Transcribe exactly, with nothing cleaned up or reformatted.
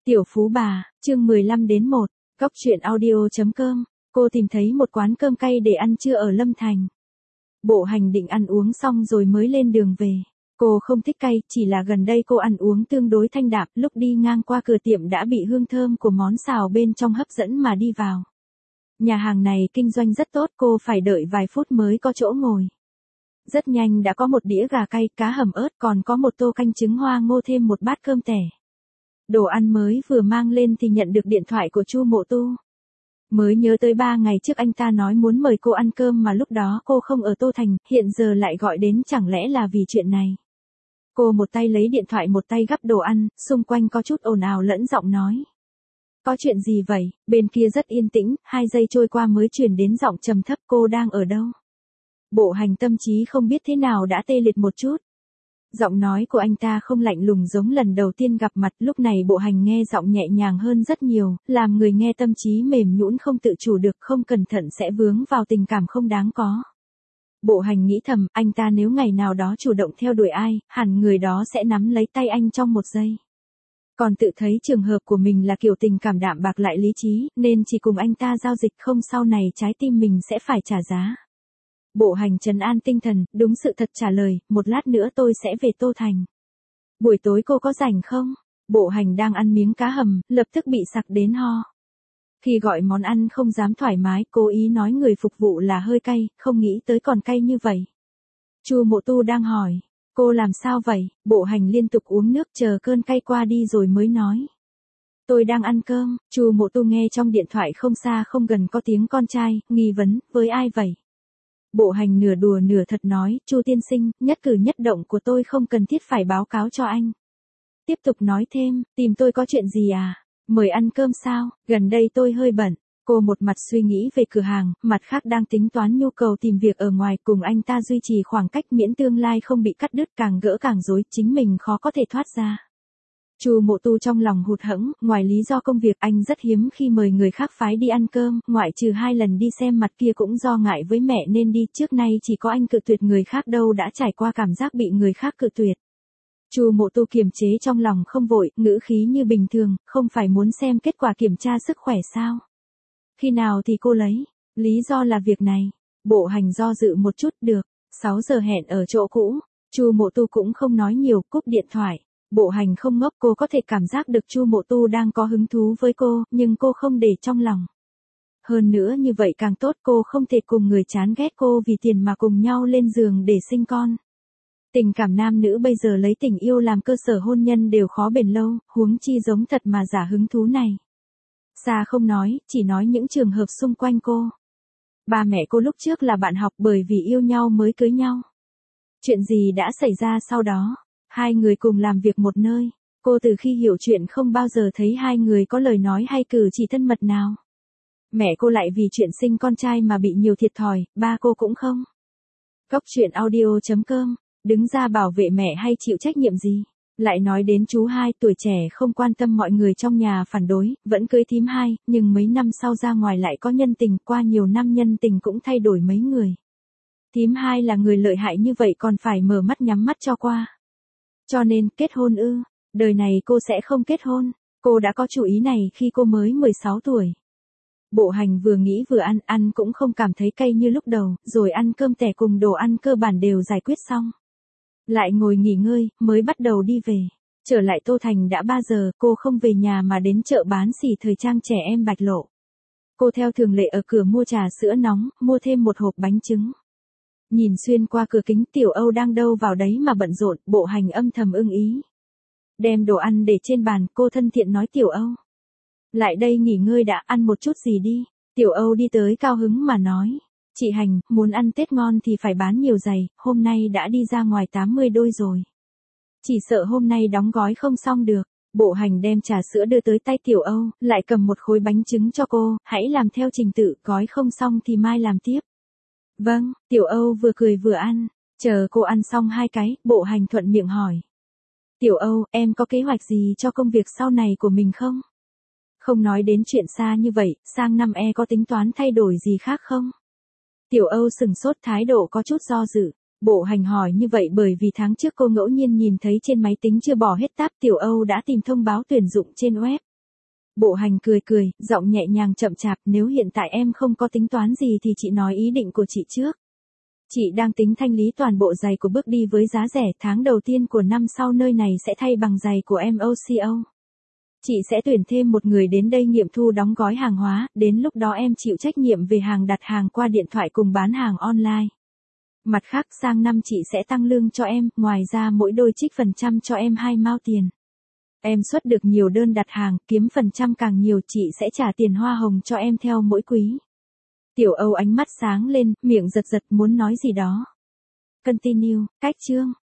Tiểu Phú Bà, chương mười lăm đến một, Góc truyện audio.com, cô tìm thấy một quán cơm cay để ăn trưa ở Lâm Thành. Bộ Hành định ăn uống xong rồi mới lên đường về. Cô không thích cay, chỉ là gần đây cô ăn uống tương đối thanh đạm, lúc đi ngang qua cửa tiệm đã bị hương thơm của món xào bên trong hấp dẫn mà đi vào. Nhà hàng này kinh doanh rất tốt, cô phải đợi vài phút mới có chỗ ngồi. Rất nhanh đã có một đĩa gà cay, cá hầm ớt, còn có một tô canh trứng hoa ngô thêm một bát cơm tẻ. Đồ ăn mới vừa mang lên thì nhận được điện thoại của Chu Mộ Tu. Mới nhớ tới ba ngày trước anh ta nói muốn mời cô ăn cơm mà lúc đó cô không ở Tô Thành, hiện giờ lại gọi đến, chẳng lẽ là vì chuyện này. Cô một tay lấy điện thoại một tay gắp đồ ăn, xung quanh có chút ồn ào lẫn giọng nói. Có chuyện gì vậy? Bên kia rất yên tĩnh, hai giây trôi qua mới truyền đến giọng trầm thấp, cô đang ở đâu? Bộ Hành tâm trí không biết thế nào đã tê liệt một chút. Giọng nói của anh ta không lạnh lùng giống lần đầu tiên gặp mặt, lúc này Bộ Hành nghe giọng nhẹ nhàng hơn rất nhiều, làm người nghe tâm trí mềm nhũn không tự chủ được, không cẩn thận sẽ vướng vào tình cảm không đáng có. Bộ Hành nghĩ thầm, anh ta nếu ngày nào đó chủ động theo đuổi ai, hẳn người đó sẽ nắm lấy tay anh trong một giây. Còn tự thấy trường hợp của mình là kiểu tình cảm đạm bạc lại lý trí, nên chỉ cùng anh ta giao dịch, không sau này trái tim mình sẽ phải trả giá. Bộ Hành trấn an tinh thần, đúng sự thật trả lời, một lát nữa tôi sẽ về Tô Thành. Buổi tối cô có rảnh không? Bộ Hành đang ăn miếng cá hầm, lập tức bị sặc đến ho. Khi gọi món ăn không dám thoải mái, cố ý nói người phục vụ là hơi cay, không nghĩ tới còn cay như vậy. Chu Mộ Tu đang hỏi, cô làm sao vậy? Bộ Hành liên tục uống nước chờ cơn cay qua đi rồi mới nói. Tôi đang ăn cơm. Chu Mộ Tu nghe trong điện thoại không xa không gần có tiếng con trai, nghi vấn, với ai vậy? Bộ Hành nửa đùa nửa thật nói, Chu tiên sinh, nhất cử nhất động của tôi không cần thiết phải báo cáo cho anh. Tiếp tục nói thêm, tìm tôi có chuyện gì à? Mời ăn cơm sao? Gần đây tôi hơi bận. Cô một mặt suy nghĩ về cửa hàng, mặt khác đang tính toán nhu cầu tìm việc ở ngoài, cùng anh ta duy trì khoảng cách miễn tương lai không bị cắt đứt, càng gỡ càng rối, chính mình khó có thể thoát ra. Chu Mộ Tu trong lòng hụt hẫng, ngoài lý do công việc anh rất hiếm khi mời người khác phái đi ăn cơm, ngoại trừ hai lần đi xem mặt kia cũng do ngại với mẹ nên đi, trước nay chỉ có anh cự tuyệt người khác, đâu đã trải qua cảm giác bị người khác cự tuyệt. Chu Mộ Tu kiềm chế trong lòng không vội, ngữ khí như bình thường, không phải muốn xem kết quả kiểm tra sức khỏe sao? Khi nào thì cô lấy? Lý do là việc này. Bộ Hành do dự một chút, được, sáu giờ hẹn ở chỗ cũ. Chu Mộ Tu cũng không nói nhiều, cúp điện thoại. Bộ Hành không ngốc, cô có thể cảm giác được Chu Mộ Tu đang có hứng thú với cô, nhưng cô không để trong lòng. Hơn nữa như vậy càng tốt, cô không thể cùng người chán ghét cô vì tiền mà cùng nhau lên giường để sinh con. Tình cảm nam nữ bây giờ lấy tình yêu làm cơ sở hôn nhân đều khó bền lâu, huống chi giống thật mà giả hứng thú này. Xa không nói, chỉ nói những trường hợp xung quanh cô. Ba mẹ cô lúc trước là bạn học, bởi vì yêu nhau mới cưới nhau. Chuyện gì đã xảy ra sau đó? Hai người cùng làm việc một nơi. Cô từ khi hiểu chuyện không bao giờ thấy hai người có lời nói hay cử chỉ thân mật nào. Mẹ cô lại vì chuyện sinh con trai mà bị nhiều thiệt thòi, ba cô cũng không. Góc truyện audio.com, đứng ra bảo vệ mẹ hay chịu trách nhiệm gì? Lại nói đến chú hai, tuổi trẻ không quan tâm, mọi người trong nhà phản đối, vẫn cưới thím hai, nhưng mấy năm sau ra ngoài lại có nhân tình, qua nhiều năm nhân tình cũng thay đổi mấy người. Thím hai là người lợi hại như vậy còn phải mở mắt nhắm mắt cho qua. Cho nên, kết hôn ư? Đời này cô sẽ không kết hôn. Cô đã có chủ ý này khi cô mới mười sáu tuổi. Bộ Hành vừa nghĩ vừa ăn, ăn cũng không cảm thấy cay như lúc đầu, rồi ăn cơm tẻ cùng đồ ăn cơ bản đều giải quyết xong. Lại ngồi nghỉ ngơi, mới bắt đầu đi về. Trở lại Tô Thành đã ba giờ, cô không về nhà mà đến chợ bán xỉ thời trang trẻ em Bạch Lộ. Cô theo thường lệ ở cửa mua trà sữa nóng, mua thêm một hộp bánh trứng. Nhìn xuyên qua cửa kính, Tiểu Âu đang đâu vào đấy mà bận rộn, Bộ Hành âm thầm ưng ý. Đem đồ ăn để trên bàn, cô thân thiện nói, Tiểu Âu. Lại đây nghỉ ngơi đã, ăn một chút gì đi. Tiểu Âu đi tới cao hứng mà nói. Chị Hành, muốn ăn Tết ngon thì phải bán nhiều giày, hôm nay đã đi ra ngoài tám mươi đôi rồi. Chỉ sợ hôm nay đóng gói không xong được. Bộ Hành đem trà sữa đưa tới tay Tiểu Âu, lại cầm một khối bánh trứng cho cô, hãy làm theo trình tự, gói không xong thì mai làm tiếp. Vâng, Tiểu Âu vừa cười vừa ăn, chờ cô ăn xong hai cái, Bộ Hành thuận miệng hỏi. Tiểu Âu, em có kế hoạch gì cho công việc sau này của mình không? Không nói đến chuyện xa như vậy, sang năm e có tính toán thay đổi gì khác không? Tiểu Âu sừng sốt, thái độ có chút do dự. Bộ Hành hỏi như vậy bởi vì tháng trước cô ngẫu nhiên nhìn thấy trên máy tính chưa bỏ hết tab, Tiểu Âu đã tìm thông báo tuyển dụng trên web. Bộ hành cười cười, giọng nhẹ nhàng chậm chạp, nếu hiện tại em không có tính toán gì thì chị nói ý định của chị trước. Chị đang tính thanh lý toàn bộ giày của Bước Đi với giá rẻ, tháng đầu tiên của năm sau nơi này sẽ thay bằng giày của em ô xê ô. Chị sẽ tuyển thêm một người đến đây nghiệm thu đóng gói hàng hóa, đến lúc đó em chịu trách nhiệm về hàng đặt hàng qua điện thoại cùng bán hàng online. Mặt khác sang năm chị sẽ tăng lương cho em, ngoài ra mỗi đôi trích phần trăm cho em hai mao tiền. Em xuất được nhiều đơn đặt hàng, kiếm phần trăm càng nhiều chị sẽ trả tiền hoa hồng cho em theo mỗi quý. Tiểu Âu ánh mắt sáng lên, miệng giật giật muốn nói gì đó. Continue, cách chương.